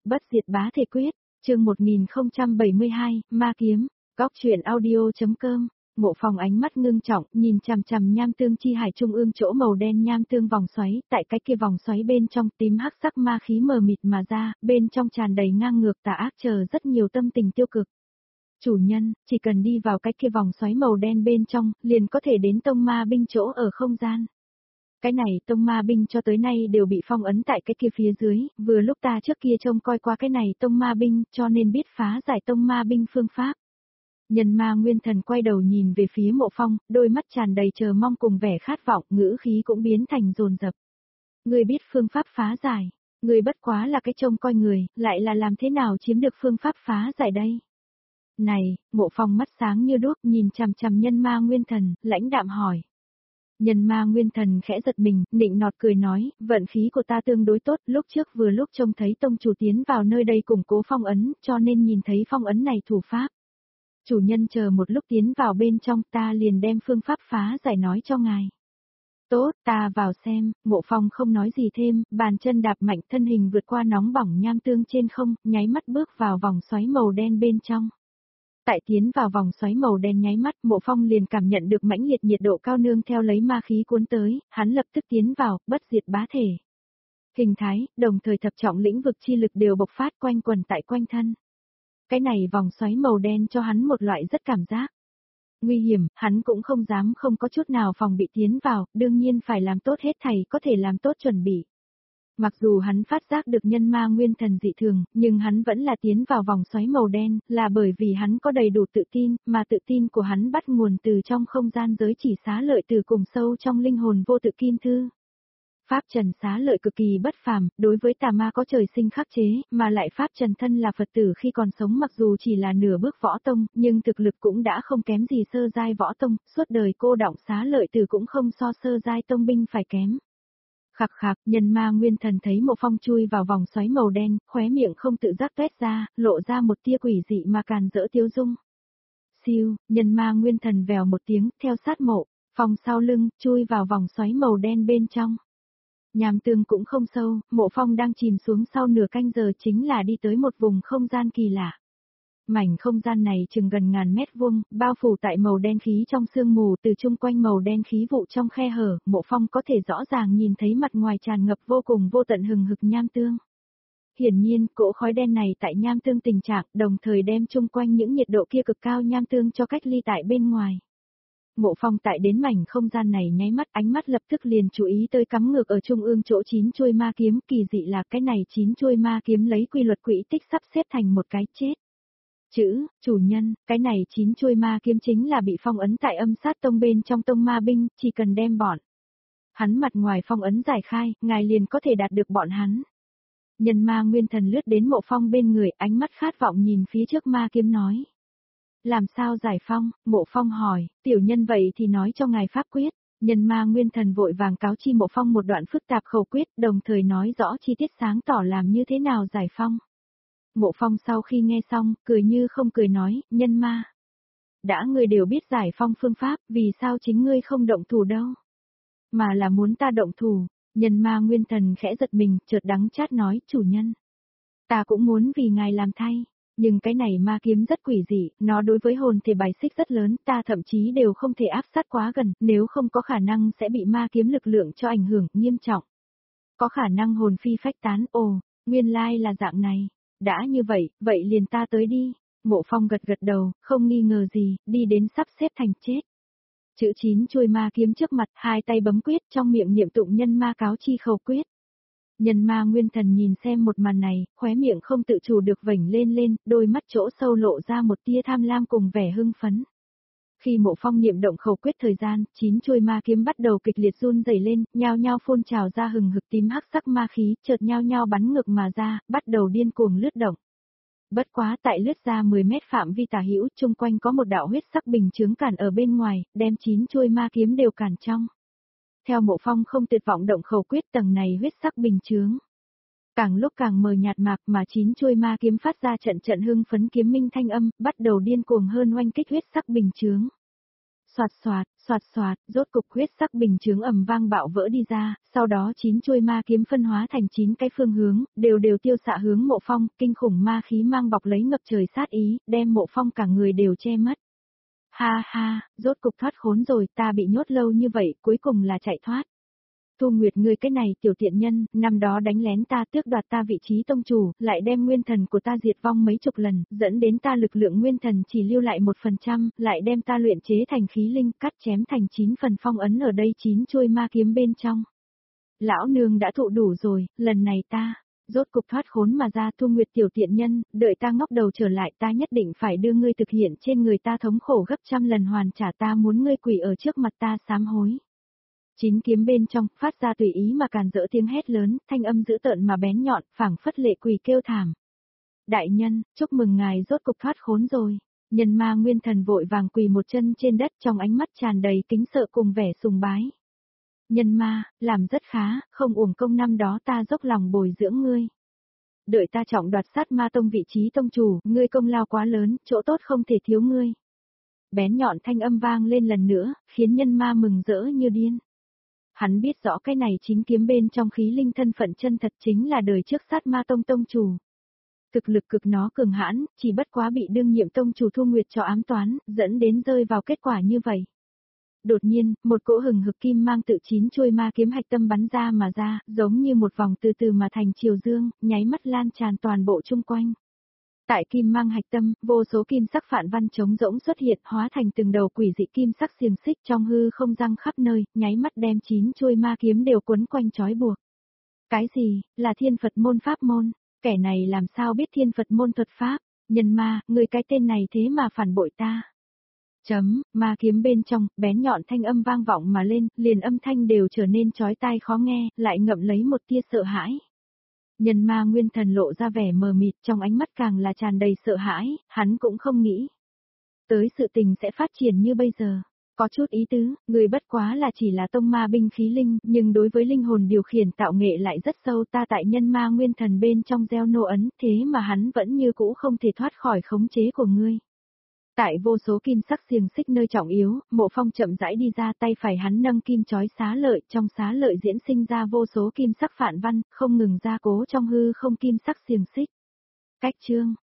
Bất diệt bá thể quyết, chương 1072, ma kiếm, góc truyện audio.com. Mộ Phong ánh mắt ngưng trọng, nhìn chằm chằm nham tương chi hải trung ương chỗ màu đen nham tương vòng xoáy, tại cái kia vòng xoáy bên trong tím hắc sắc ma khí mờ mịt mà ra, bên trong tràn đầy ngang ngược tà ác chờ rất nhiều tâm tình tiêu cực. Chủ nhân, chỉ cần đi vào cái kia vòng xoáy màu đen bên trong, liền có thể đến tông ma binh chỗ ở không gian. Cái này tông ma binh cho tới nay đều bị phong ấn tại cái kia phía dưới, vừa lúc ta trước kia trông coi qua cái này tông ma binh cho nên biết phá giải tông ma binh phương pháp. Nhân ma nguyên thần quay đầu nhìn về phía Mộ Phong, đôi mắt tràn đầy chờ mong cùng vẻ khát vọng, ngữ khí cũng biến thành dồn dập. Ngươi biết phương pháp phá giải, ngươi bất quá là cái trông coi người, lại là làm thế nào chiếm được phương pháp phá giải đây? Này, Mộ Phong mắt sáng như đuốc nhìn chằm chằm nhân ma nguyên thần, lãnh đạm hỏi. Nhân ma nguyên thần khẽ giật mình, nịnh nọt cười nói, vận khí của ta tương đối tốt, lúc trước vừa lúc trông thấy tông chủ tiến vào nơi đây củng cố phong ấn, cho nên nhìn thấy phong ấn này thủ pháp. Chủ nhân chờ một lúc tiến vào bên trong ta liền đem phương pháp phá giải nói cho ngài. Tốt, ta vào xem, Mộ Phong không nói gì thêm, bàn chân đạp mạnh thân hình vượt qua nóng bỏng nham tương trên không, nháy mắt bước vào vòng xoáy màu đen bên trong. Tại tiến vào vòng xoáy màu đen nháy mắt, Mộ Phong liền cảm nhận được mãnh liệt nhiệt độ cao nương theo lấy ma khí cuốn tới, hắn lập tức tiến vào, bất diệt bá thể. Hình thái, đồng thời thập trọng lĩnh vực chi lực đều bộc phát quanh quần tại quanh thân. Cái này vòng xoáy màu đen cho hắn một loại rất cảm giác nguy hiểm, hắn cũng không dám không có chút nào phòng bị tiến vào, đương nhiên phải làm tốt hết thảy có thể làm tốt chuẩn bị. Mặc dù hắn phát giác được nhân ma nguyên thần dị thường, nhưng hắn vẫn là tiến vào vòng xoáy màu đen, là bởi vì hắn có đầy đủ tự tin, mà tự tin của hắn bắt nguồn từ trong không gian giới chỉ xá lợi từ cùng sâu trong linh hồn vô tự kim thư. Pháp trần xá lợi cực kỳ bất phàm, đối với tà ma có trời sinh khắc chế, mà lại pháp trần thân là Phật tử khi còn sống mặc dù chỉ là nửa bước võ tông, nhưng thực lực cũng đã không kém gì sơ giai võ tông, suốt đời cô đọng xá lợi từ cũng không so sơ giai tông binh phải kém. Khạc khạc, nhân ma nguyên thần thấy Mộ Phong chui vào vòng xoáy màu đen, khóe miệng không tự giác tuét ra, lộ ra một tia quỷ dị mà càn rỡ tiêu dung. Siêu, nhân ma nguyên thần vèo một tiếng, theo sát Mộ Phong sau lưng, chui vào vòng xoáy màu đen bên trong. Nham tương cũng không sâu, Mộ Phong đang chìm xuống sau nửa canh giờ chính là đi tới một vùng không gian kỳ lạ. Mảnh không gian này chừng gần ngàn mét vuông, bao phủ tại màu đen khí trong sương mù từ chung quanh màu đen khí vụ trong khe hở, Mộ Phong có thể rõ ràng nhìn thấy mặt ngoài tràn ngập vô cùng vô tận hừng hực nham tương. Hiển nhiên, cỗ khói đen này tại nham tương tình trạng, đồng thời đem chung quanh những nhiệt độ kia cực cao nham tương cho cách ly tại bên ngoài. Mộ Phong tại đến mảnh không gian này nháy mắt ánh mắt lập tức liền chú ý tới cắm ngược ở trung ương chỗ 9 chuôi ma kiếm, kỳ dị là cái này 9 chuôi ma kiếm lấy quy luật quỹ tích sắp xếp thành một cái chết. Chủ nhân, cái này 9 chuôi ma kiếm chính là bị phong ấn tại âm sát tông bên trong tông ma binh, chỉ cần đem bọn hắn mặt ngoài phong ấn giải khai, ngài liền có thể đạt được bọn hắn. Nhân ma nguyên thần lướt đến Mộ Phong bên người, ánh mắt khát vọng nhìn phía trước ma kiếm nói. Làm sao giải phong, Mộ Phong hỏi, tiểu nhân vậy thì nói cho ngài pháp quyết. Nhân ma nguyên thần vội vàng cáo chi Mộ Phong một đoạn phức tạp khẩu quyết, đồng thời nói rõ chi tiết sáng tỏ làm như thế nào giải phong. Mộ Phong sau khi nghe xong, cười như không cười nói, nhân ma. Đã ngươi đều biết giải phong phương pháp, vì sao chính ngươi không động thủ đâu? Mà là muốn ta động thủ, nhân ma nguyên thần khẽ giật mình, chợt đắng chát nói, chủ nhân. Ta cũng muốn vì ngài làm thay, nhưng cái này ma kiếm rất quỷ dị, nó đối với hồn thể bài xích rất lớn, ta thậm chí đều không thể áp sát quá gần, nếu không có khả năng sẽ bị ma kiếm lực lượng cho ảnh hưởng nghiêm trọng. Có khả năng hồn phi phách tán, nguyên lai là dạng này. Đã như vậy, vậy liền ta tới đi. Mộ Phong gật gật đầu, không nghi ngờ gì, đi đến sắp xếp thành chết. Chữ 9 chuôi ma kiếm trước mặt, hai tay bấm quyết, trong miệng niệm tụng nhân ma cáo chi khẩu quyết. Nhân ma nguyên thần nhìn xem một màn này, khóe miệng không tự chủ được vểnh lên, đôi mắt chỗ sâu lộ ra một tia tham lam cùng vẻ hưng phấn. Khi Mộ Phong niệm động khẩu quyết thời gian, 9 chuôi ma kiếm bắt đầu kịch liệt run rẩy lên, nhao nhao phun trào ra hừng hực tím hắc sắc ma khí, chợt nhao nhao bắn ngược mà ra, bắt đầu điên cuồng lướt động. Bất quá tại lướt ra 10 mét phạm vi tả hữu, chung quanh có một đạo huyết sắc bình chướng cản ở bên ngoài, đem 9 chuôi ma kiếm đều cản trong. Theo Mộ Phong không tuyệt vọng động khẩu quyết, tầng này huyết sắc bình chướng càng lúc càng mờ nhạt mạc, mà 9 chuôi ma kiếm phát ra trận trận hưng phấn kiếm minh thanh âm, bắt đầu điên cuồng hơn oanh kích huyết sắc bình chướng. Soạt soạt, rốt cục huyết sắc bình chướng ầm vang bạo vỡ đi ra, sau đó 9 chuôi ma kiếm phân hóa thành 9 cái phương hướng, đều tiêu xạ hướng Mộ Phong, kinh khủng ma khí mang bọc lấy ngập trời sát ý, đem Mộ Phong cả người đều che mất. Ha ha, rốt cục thoát khốn rồi, ta bị nhốt lâu như vậy, cuối cùng là chạy thoát. Thu Nguyệt ngươi cái này tiểu tiện nhân, năm đó đánh lén ta tước đoạt ta vị trí tông chủ, lại đem nguyên thần của ta diệt vong mấy chục lần, dẫn đến ta lực lượng nguyên thần chỉ lưu lại 1%, lại đem ta luyện chế thành khí linh, cắt chém thành 9 phần phong ấn ở đây 9 chuôi ma kiếm bên trong. Lão nương đã thụ đủ rồi, lần này ta, rốt cục thoát khốn mà ra. Thu Nguyệt tiểu tiện nhân, đợi ta ngóc đầu trở lại ta nhất định phải đưa ngươi thực hiện trên người ta thống khổ gấp trăm lần hoàn trả, ta muốn ngươi quỳ ở trước mặt ta sám hối. 9 kiếm bên trong, phát ra tùy ý mà càn rỡ tiếng hét lớn, thanh âm dữ tợn mà bén nhọn, phảng phất lệ quỳ kêu thảm. Đại nhân, chúc mừng ngài rốt cục thoát khốn rồi. Nhân ma nguyên thần vội vàng quỳ một chân trên đất, trong ánh mắt tràn đầy kính sợ cùng vẻ sùng bái. Nhân ma, làm rất khá, không uổng công năm đó ta dốc lòng bồi dưỡng ngươi. Đợi ta trọng đoạt sát ma tông vị trí tông chủ, ngươi công lao quá lớn, chỗ tốt không thể thiếu ngươi. Bén nhọn thanh âm vang lên lần nữa, khiến nhân ma mừng rỡ như điên. Hắn biết rõ cái này 9 kiếm bên trong khí linh thân phận chân thật chính là đời trước sát ma tông tông chủ. Thực lực cực nó cường hãn, chỉ bất quá bị đương nhiệm tông chủ Thu Nguyệt cho ám toán, dẫn đến rơi vào kết quả như vậy. Đột nhiên, một cỗ hừng hực kim mang tự 9 chuôi ma kiếm hạch tâm bắn ra mà ra, giống như một vòng từ từ mà thành chiều dương, nháy mắt lan tràn toàn bộ chung quanh. Tại kim mang hạch tâm, vô số kim sắc phản văn trống rỗng xuất hiện, hóa thành từng đầu quỷ dị kim sắc xiềng xích trong hư không răng khắp nơi, nháy mắt đem 9 chuôi ma kiếm đều quấn quanh trói buộc. Cái gì, là thiên Phật môn pháp môn? Kẻ này làm sao biết thiên Phật môn thuật pháp? Nhân ma, người cái tên này thế mà phản bội ta. Ma kiếm bên trong, bén nhọn thanh âm vang vọng mà lên, liền âm thanh đều trở nên chói tai khó nghe, lại ngậm lấy một tia sợ hãi. Nhân ma nguyên thần lộ ra vẻ mờ mịt, trong ánh mắt càng là tràn đầy sợ hãi, hắn cũng không nghĩ tới sự tình sẽ phát triển như bây giờ. Có chút ý tứ, người bất quá là chỉ là tông ma binh khí linh, nhưng đối với linh hồn điều khiển tạo nghệ lại rất sâu. Ta tại nhân ma nguyên thần bên trong gieo nô ấn, thế mà hắn vẫn như cũ không thể thoát khỏi khống chế của ngươi. Tại vô số kim sắc xiềng xích nơi trọng yếu, Mộ Phong chậm rãi đi ra, tay phải hắn nâng kim chói xá lợi, trong xá lợi diễn sinh ra vô số kim sắc phản văn, không ngừng gia cố trong hư không kim sắc xiềng xích. Cách chương